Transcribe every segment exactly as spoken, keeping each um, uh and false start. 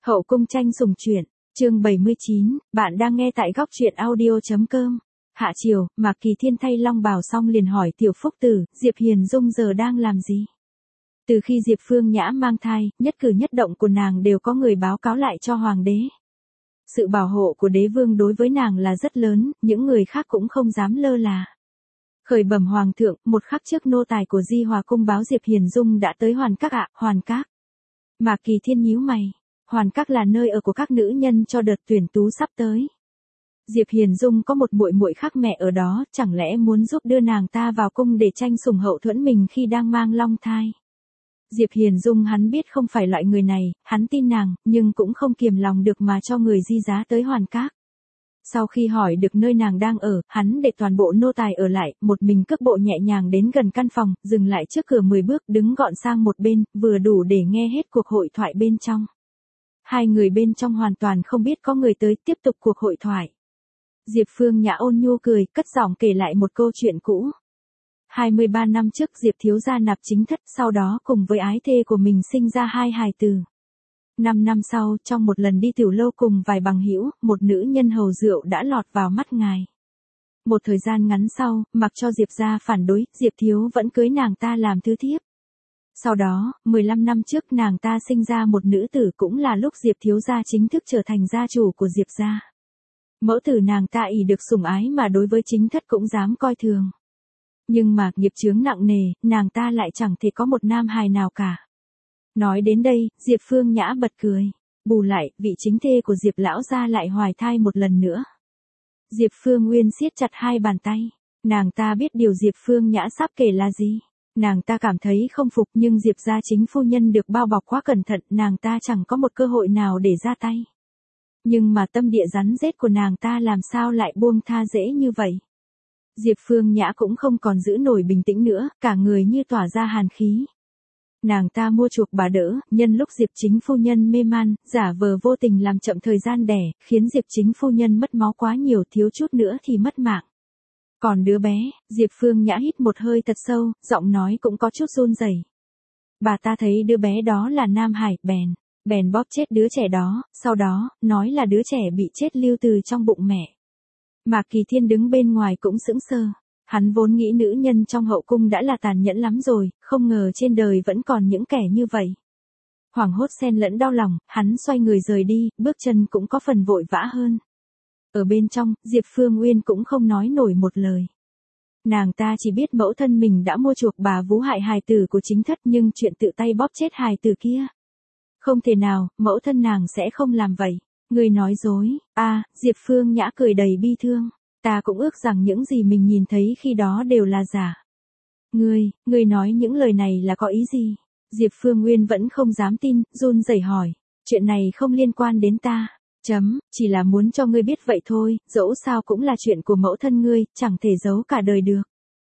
Hậu cung tranh sủng truyện, chương bảy mươi chín, bạn đang nghe tại góc truyện audio.com. Hạ chiều, Mạc Kỳ Thiên thay long bào xong liền hỏi Tiểu Phúc Tử, Diệp Hiền Dung giờ đang làm gì? Từ khi Diệp Phương Nhã mang thai, nhất cử nhất động của nàng đều có người báo cáo lại cho hoàng đế. Sự bảo hộ của đế vương đối với nàng là rất lớn, những người khác cũng không dám lơ là. Khởi bẩm hoàng thượng, một khắc trước nô tài của Di Hòa cung báo Diệp Hiền Dung đã tới Hoàn Các ạ. Hoàn Các. Mạc Kỳ Thiên nhíu mày. Hoàn Các là nơi ở của các nữ nhân cho đợt tuyển tú sắp tới. Diệp Hiền Dung có một muội muội khác mẹ ở đó, chẳng lẽ muốn giúp đưa nàng ta vào cung để tranh sủng hậu thuẫn mình khi đang mang long thai. Diệp Hiền Dung hắn biết không phải loại người này, hắn tin nàng, nhưng cũng không kiềm lòng được mà cho người di giá tới Hoàn Các. Sau khi hỏi được nơi nàng đang ở, hắn để toàn bộ nô tài ở lại, một mình cước bộ nhẹ nhàng đến gần căn phòng, dừng lại trước cửa mười bước, đứng gọn sang một bên, vừa đủ để nghe hết cuộc hội thoại bên trong. Hai người bên trong hoàn toàn không biết có người tới, tiếp tục cuộc hội thoại. Diệp Phương Nhã ôn nhu cười, cất giọng kể lại một câu chuyện cũ. hai mươi ba năm trước Diệp thiếu gia nạp chính thất, sau đó cùng với ái thê của mình sinh ra hai hài tử. Năm năm sau, trong một lần đi tiểu lâu cùng vài bằng hữu, một nữ nhân hầu rượu đã lọt vào mắt ngài. Một thời gian ngắn sau, mặc cho Diệp gia phản đối, Diệp thiếu vẫn cưới nàng ta làm thứ thiếp. Sau đó, mười lăm năm trước nàng ta sinh ra một nữ tử, cũng là lúc Diệp thiếu gia chính thức trở thành gia chủ của Diệp gia. Mẫu tử nàng ta ỷ được sủng ái mà đối với chính thất cũng dám coi thường. Nhưng mà, nghiệp chướng nặng nề, nàng ta lại chẳng thể có một nam hài nào cả. Nói đến đây, Diệp Phương Nhã bật cười. Bù lại, vị chính thê của Diệp lão gia lại hoài thai một lần nữa. Diệp Phương Nguyên siết chặt hai bàn tay. Nàng ta biết điều Diệp Phương Nhã sắp kể là gì. Nàng ta cảm thấy không phục, nhưng Diệp gia chính phu nhân được bao bọc quá cẩn thận, nàng ta chẳng có một cơ hội nào để ra tay. Nhưng mà tâm địa rắn rết của nàng ta làm sao lại buông tha dễ như vậy. Diệp Phương Nhã cũng không còn giữ nổi bình tĩnh nữa, cả người như tỏa ra hàn khí. Nàng ta mua chuộc bà đỡ, nhân lúc Diệp chính phu nhân mê man, giả vờ vô tình làm chậm thời gian đẻ, khiến Diệp chính phu nhân mất máu quá nhiều, thiếu chút nữa thì mất mạng. Còn đứa bé, Diệp Phương Nhã hít một hơi thật sâu, giọng nói cũng có chút run rẩy. Bà ta thấy đứa bé đó là nam hải, bèn, bèn bóp chết đứa trẻ đó, sau đó, nói là đứa trẻ bị chết lưu từ trong bụng mẹ. Mạc Kỳ Thiên đứng bên ngoài cũng sững sờ. Hắn vốn nghĩ nữ nhân trong hậu cung đã là tàn nhẫn lắm rồi, không ngờ trên đời vẫn còn những kẻ như vậy. Hoảng hốt xen lẫn đau lòng, hắn xoay người rời đi, bước chân cũng có phần vội vã hơn. Ở bên trong, Diệp Phương Uyên cũng không nói nổi một lời. Nàng ta chỉ biết mẫu thân mình đã mua chuộc bà vú hại hài tử của chính thất, nhưng chuyện tự tay bóp chết hài tử kia. Không thể nào, mẫu thân nàng sẽ không làm vậy. Người nói dối. A, Diệp Phương Nhã cười đầy bi thương. Ta cũng ước rằng những gì mình nhìn thấy khi đó đều là giả. Ngươi, ngươi nói những lời này là có ý gì? Diệp Phương Nguyên vẫn không dám tin, run rẩy hỏi. Chuyện này không liên quan đến ta. Chấm, chỉ là muốn cho ngươi biết vậy thôi, dẫu sao cũng là chuyện của mẫu thân ngươi, chẳng thể giấu cả đời được.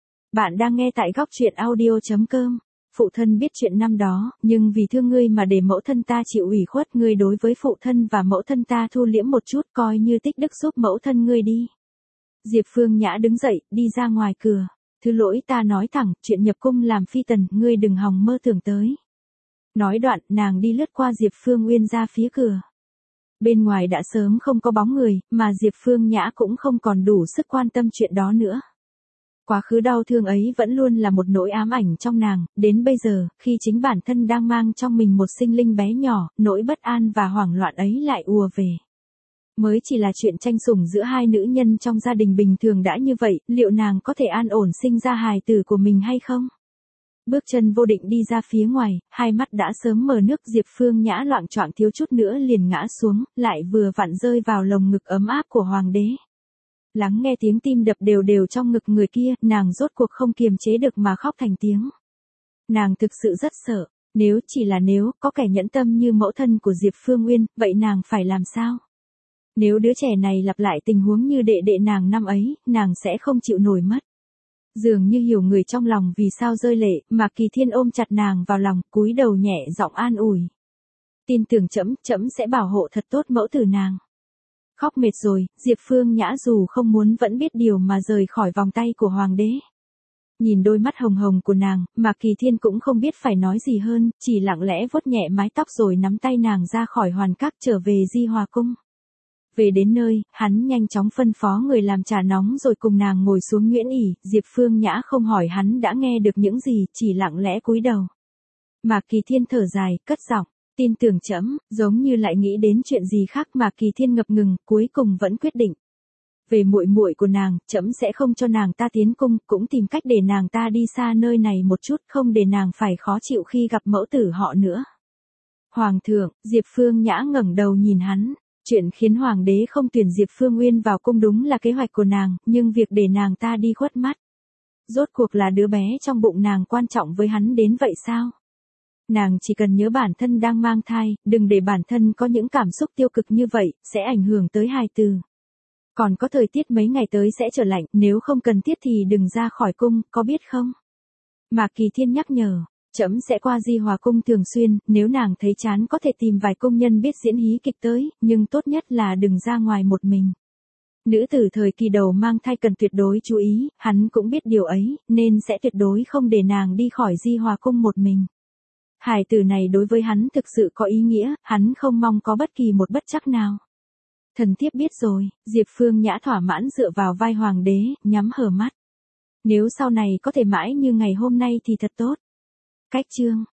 Bạn đang nghe tại góc truyện audio.com. Phụ thân biết chuyện năm đó, nhưng vì thương ngươi mà để mẫu thân ta chịu ủy khuất, ngươi đối với phụ thân và mẫu thân ta thu liễm một chút, coi như tích đức giúp mẫu thân ngươi đi. Diệp Phương Nhã đứng dậy, đi ra ngoài cửa. Thứ lỗi, ta nói thẳng, chuyện nhập cung làm phi tần, ngươi đừng hòng mơ tưởng tới. Nói đoạn, nàng đi lướt qua Diệp Phương Uyên ra phía cửa. Bên ngoài đã sớm không có bóng người, mà Diệp Phương Nhã cũng không còn đủ sức quan tâm chuyện đó nữa. Quá khứ đau thương ấy vẫn luôn là một nỗi ám ảnh trong nàng, đến bây giờ, khi chính bản thân đang mang trong mình một sinh linh bé nhỏ, nỗi bất an và hoảng loạn ấy lại ùa về. Mới chỉ là chuyện tranh sủng giữa hai nữ nhân trong gia đình bình thường đã như vậy, liệu nàng có thể an ổn sinh ra hài tử của mình hay không? Bước chân vô định đi ra phía ngoài, hai mắt đã sớm mờ nước, Diệp Phương Nhã loạng choạng thiếu chút nữa liền ngã xuống, lại vừa vặn rơi vào lồng ngực ấm áp của hoàng đế. Lắng nghe tiếng tim đập đều đều trong ngực người kia, nàng rốt cuộc không kiềm chế được mà khóc thành tiếng. Nàng thực sự rất sợ, nếu chỉ là nếu, có kẻ nhẫn tâm như mẫu thân của Diệp Phương Nguyên, vậy nàng phải làm sao? Nếu đứa trẻ này lặp lại tình huống như đệ đệ nàng năm ấy, nàng sẽ không chịu nổi mất. Dường như hiểu người trong lòng vì sao rơi lệ, Mạc Kỳ Thiên ôm chặt nàng vào lòng, cúi đầu nhẹ giọng an ủi. Tin tưởng trẫm, trẫm sẽ bảo hộ thật tốt mẫu tử nàng. Khóc mệt rồi, Diệp Phương Nhã dù không muốn vẫn biết điều mà rời khỏi vòng tay của hoàng đế. Nhìn đôi mắt hồng hồng của nàng, Mạc Kỳ Thiên cũng không biết phải nói gì hơn, chỉ lặng lẽ vuốt nhẹ mái tóc rồi nắm tay nàng ra khỏi hoàn các trở về Di Hòa Cung. Về đến nơi, hắn nhanh chóng phân phó người làm trà nóng rồi cùng nàng ngồi xuống nguyễn ỉ, Diệp Phương Nhã không hỏi hắn đã nghe được những gì, chỉ lặng lẽ cúi đầu. Mạc Kỳ Thiên thở dài, cất giọng, tin tưởng trẫm, giống như lại nghĩ đến chuyện gì khác. Mạc Kỳ Thiên ngập ngừng, cuối cùng vẫn quyết định. Về muội muội của nàng, trẫm sẽ không cho nàng ta tiến cung, cũng tìm cách để nàng ta đi xa nơi này một chút, không để nàng phải khó chịu khi gặp mẫu tử họ nữa. Hoàng thượng, Diệp Phương Nhã ngẩng đầu nhìn hắn. Chuyện khiến hoàng đế không tuyển Diệp Phương Uyên vào cung đúng là kế hoạch của nàng, nhưng việc để nàng ta đi khuất mắt. Rốt cuộc là đứa bé trong bụng nàng quan trọng với hắn đến vậy sao? Nàng chỉ cần nhớ bản thân đang mang thai, đừng để bản thân có những cảm xúc tiêu cực như vậy, sẽ ảnh hưởng tới hài tử. Còn có thời tiết mấy ngày tới sẽ trở lạnh, nếu không cần thiết thì đừng ra khỏi cung, có biết không? Mạc Kỳ Thiên nhắc nhở. Trẫm sẽ qua Di Hòa Cung thường xuyên, nếu nàng thấy chán có thể tìm vài công nhân biết diễn hí kịch tới, nhưng tốt nhất là đừng ra ngoài một mình. Nữ tử thời kỳ đầu mang thai cần tuyệt đối chú ý, hắn cũng biết điều ấy, nên sẽ tuyệt đối không để nàng đi khỏi Di Hòa Cung một mình. Hài tử này đối với hắn thực sự có ý nghĩa, hắn không mong có bất kỳ một bất trắc nào. Thần thiếp biết rồi, Diệp Phương Nhã thỏa mãn dựa vào vai hoàng đế, nhắm hờ mắt. Nếu sau này có thể mãi như ngày hôm nay thì thật tốt. Cách chương